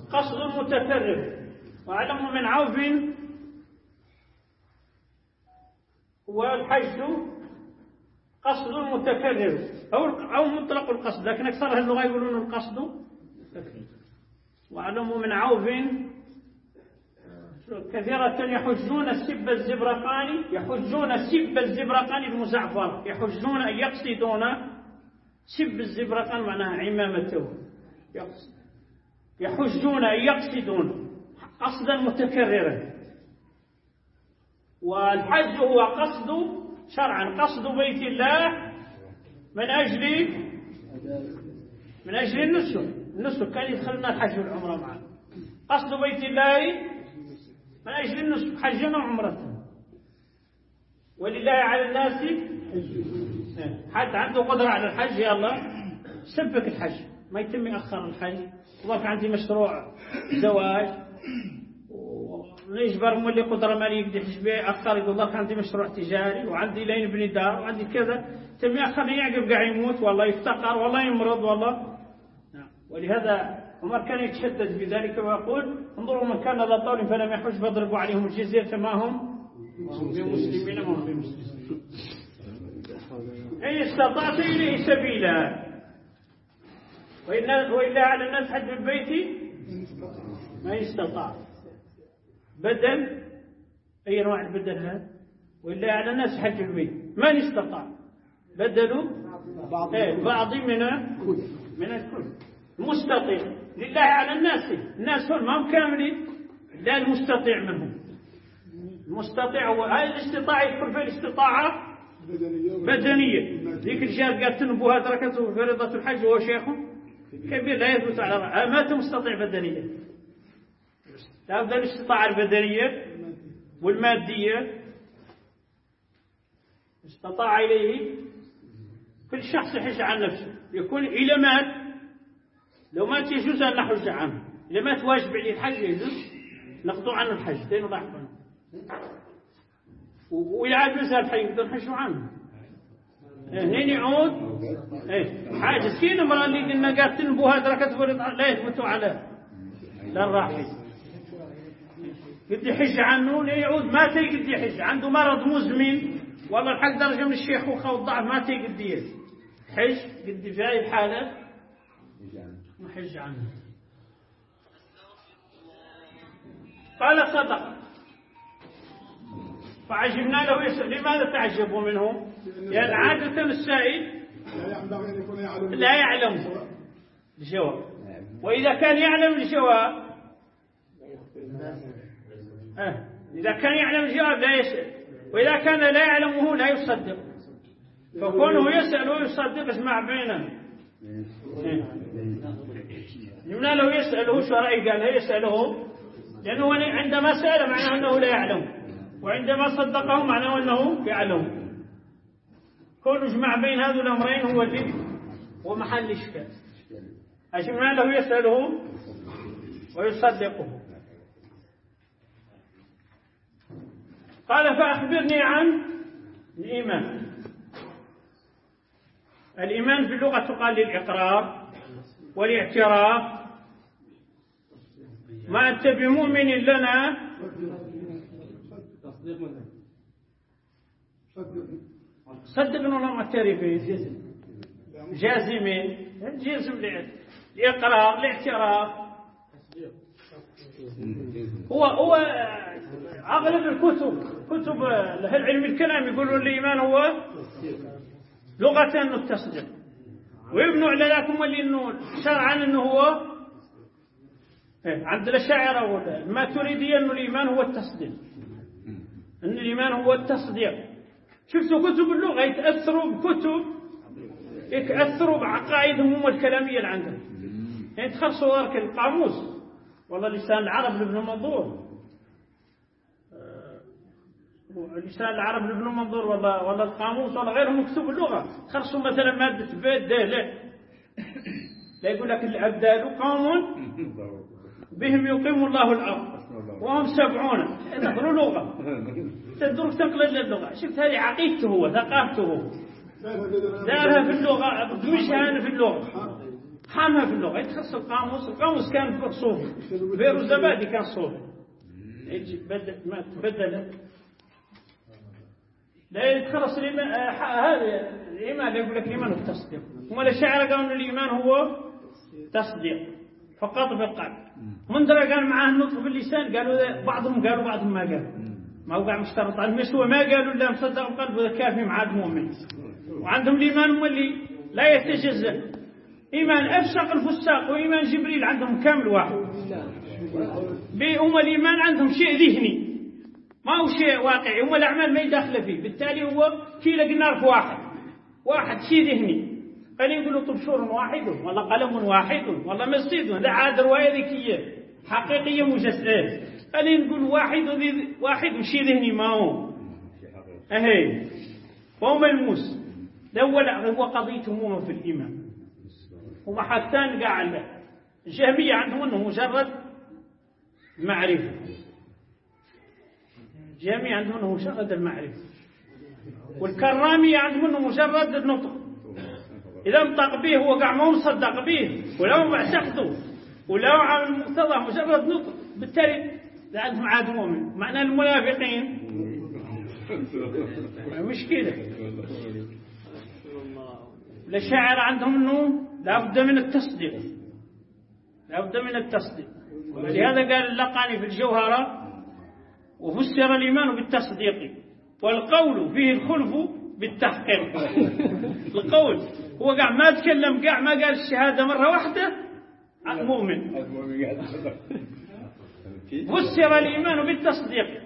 قصد متكرر. وأعلم من عوف والحج قصد متكرر أو مطلق القصد، لكن أكثر أهل اللغة يقولون القصد متكرر. وأعلم من عوف كثيرة يحجون السب الزبرقان المزعفر، يحجون أن يقصدون سب الزبرقان معناها عمامته، يحجون أن يقصدون قصدا متكررا. والحج هو قصد شرعا قصد بيت الله من أجل النسك كان يدخلنا الحج والعمرة معا. قصد بيت الله من أجل النسك حجنا وعمرة. ولله على الناس حد عنده قدرة على الحج يلا سبك الحج، ما يتم يأخر الحج. والله عندي مشروع زواج ونجبر مولي قدرة مالية يقدر يحج به أخر، يقول الله عندي مشروع تجاري وعندي لين بني دار وعندي كذا، تم يأخر يعقب قاعد يموت والله يفتقر والله يمرض والله. ولهذا عمر كان يتشدد بذلك ويقول انظروا من كان ذا طول فلم يحج فاضربوا عليهم الجزية ما هم بمسلمين ما هم بمسلمين. إن استطعت إليه سبيلا وإلا على الناس حج البيت ما يستطاع. بدل أي نوع البدل هذا؟ وإلا على الناس حج البيت ما يستطاع بدلوا بعض من الكل. مستطيع لله على الناس هم ما هم كاملين، لا المستطيع منهم. المستطيع هو هاي الاستطاعة يدخل في الاستطاعة بدنية. ذيك الجهة قالت تنبوها تركته فريضة الحج وهو شيخ كبير لا يثبت على رأى ما مستطيع بدنيا. لابد الاستطاعة البدنية والمادية استطاع إليه كل شخص يحج عن نفسه. يكون إلى مات لو مات يجوز أن نحج عنه، إذا مات واجب عليه الحج يجوز نقطع عنه الحج دين ضعف عنه. وإذا عجز الحج يقدر نحج عنه. هنا يعود حاجز كين المرأة اللي قلنا قالت تنبوها دركت لا يثبتوا على لا الراحل قد يحج عنه لا يعود ما تيقد يحج عنده مرض مزمن والله الحق درجة من الشيخوخة والضعف ما تيقد يحج قد في هذه الحالة نحج عنه. قال صدق. فعجبنا له يسأل لماذا تعجبوا منه؟ لأن عادة السائل لا يعلم الجواب، وإذا كان يعلم الجواب إذا كان يعلم الجواب لا يسأل، وإذا كان لا يعلمه لا يصدق. فكونه يسأل ويصدق اسمع بينه. يمنى له يسأله شو رأي قال يسأله لأنه عندما سأل معناه أنه لا يعلم، وعندما صدقه معناه أنه يعلم. كون يجمع بين هذه الأمرين هو اللي هو محل إشكال. أجمع له يسأله ويصدقه. قال فأخبرني عن الإيمان. الإيمان في اللغة تقال للإقرار والاعتراف. ما أنت بمؤمن لنا صدقنا ولا معترفين جازمين جزم الإقرار الاعتراف. هو أغلب كتب العلم الكلام يقولون الإيمان هو لغة أنه التصديق، ويبنوا على لكم اللي إنه شرعا إنه هو عند الأشاعرة والماتريدية إنه الإيمان هو التصديق، إن الإيمان هو التصديق. شفتوا كتب اللغة يتأثروا بعقائدهم هم الكلامية اللي عندهم. يعني تخصوا ورك القاموس والله لسان العرب لابن منظور، لسان العرب لابن منظور والله القاموس والله غيرهم مكتوب اللغة. خرصوا مثلا مادة بيت ده لا يقول لك الأبدال قوم بهم يقيم الله الأرض وهم 70 نقروا لغة تدرك تنقل اللغة. شفت هذه عقيدته هو ثقافته دارها في اللغة مش هنا في اللغة حامها في اللغة يتخصص القاموس كان صوفي، فيروزابادي كان صوفي، ما تبدل لا يتخلص هذا الإيمان يقول لك الإيمان والتصديق. هم الأشاعرة قالوا أن الإيمان هو تصديق فقط بالقلب. منذر قال معاه النطق باللسان، قالوا بعضهم ما قالوا، ما هو قاعد مشترط على المسوى، ما قالوا إلا مصدق القلب وذا كافي مع المؤمن. وعندهم الإيمان هو اللي لا يتجزأ، إيمان أفسق الفساق وإيمان جبريل عندهم كامل واحد. هم الإيمان عندهم شيء ذهني ما هو شيء واقعي، هم الأعمال ما يدخل فيه، بالتالي هو كيلة النار في واحد شيء ذهني. قال يقولوا طبشور واحد ولا قلم واحد ولا مسجد، لا عاد رواية ذكية حقيقية مجسدة. قال نقول واحد وشيء ذهني ما هو أهي وهو ملموس. هو قضيتهم في الإيمان. هم حتى قاعد الجهمية عندهم أنه مجرد معرفة، الجهمية عندهم أنه مجرد المعرفة، والكرامية عندهم أنه مجرد النطق. إذا انطق به هو قاع ما مصدق به ولو معتقده ولو عامل مقتضى مجرد نطق، بالتالي لا عندهم عاد مؤمن. معنى المنافقين مشكلة. الأشاعرة عندهم أنه لا بد من التصديق، ولهذا قال اللقاني في الجوهرة وفسر الإيمان بالتصديق والقول فيه الخلف بالتحقيق. القول هو قاع ما تكلم، قاع ما قال الشهادة مرة واحدة مؤمن. فسر الإيمان بالتصديق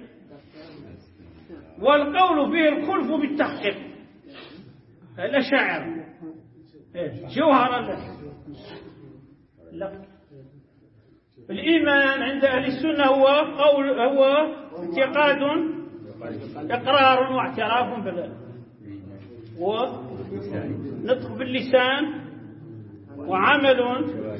والقول فيه الخلف بالتحقيق. الأشاعرة جوهر لا. الإيمان عند أهل السنة هو اعتقاد إقرار واعتراف ونطق باللسان وعمل